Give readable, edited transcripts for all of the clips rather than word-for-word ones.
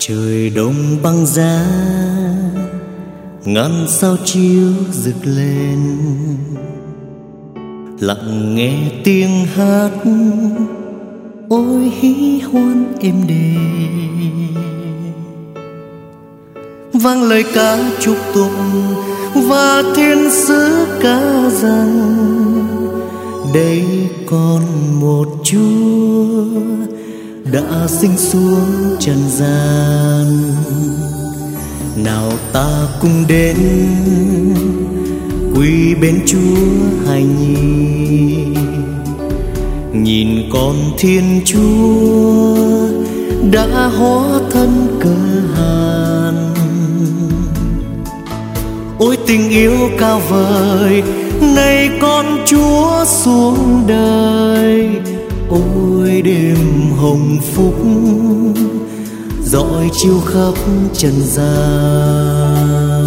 Trời đông băng giá, ngàn sao chiếu rực lên, lặng nghe tiếng hát ôi hí hoan êm đềm, vang lời ca chúc tụng và thiên sứ ca rằng đây còn một Chúa đã sinh xuống trần gian. Nào ta cùng đến quy bên Chúa hài nhi, nhìn con Thiên Chúa đã hóa thân cơ hàn. Ôi tình yêu cao vời, này con Chúa xuống đời. Ôi đêm hồng phúc rọi chiếu khắp trần gian.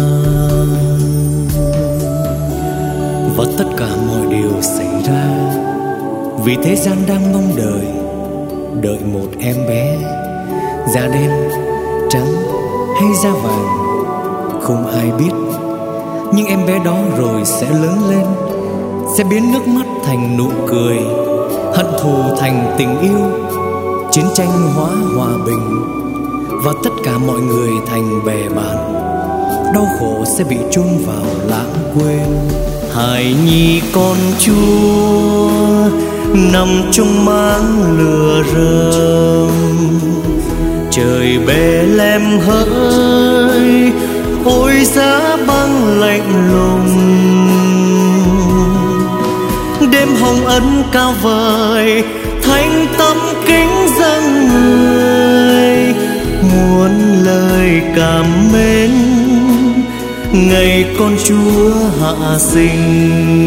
Và tất cả mọi điều xảy ra vì thế gian đang mong đợi một em bé, da đen, trắng hay da vàng không ai biết. Nhưng em bé đó rồi sẽ lớn lên, sẽ biến nước mắt thành nụ cười, hận thù thành tình yêu, chiến tranh hóa hòa bình, và tất cả mọi người thành bè bạn. Đau khổ sẽ bị chôn vào lãng quên. Hài nhi con Chúa nằm trong máng lửa rơm, trời Bethlehem hỡi, ôi giá băng lạnh lùng. Đêm hồng ân cao vời, thánh tâm kính dâng người, muôn lời cảm mến ngày con Chúa hạ sinh.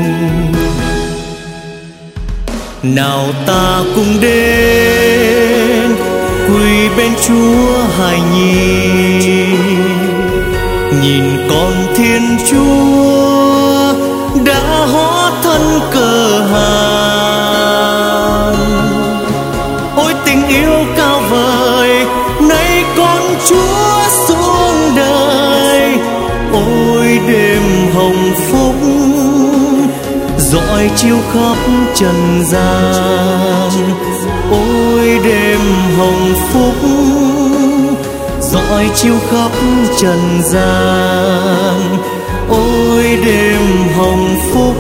Nào ta cùng đến quỳ bên Chúa hài nhi, nhìn con Thiên Chúa đã hóa thân cơ hàn. Ôi tình yêu cao vời, nay con Chúa xuống đời. Ôi đêm hồng phúc rọi chiếu khắp trần gian. Ôi đêm hồng phúc rọi chiếu khắp trần gian. Ôi đêm hồng phúc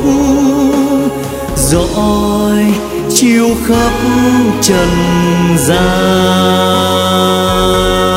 rọi chiếu khắp trần gian.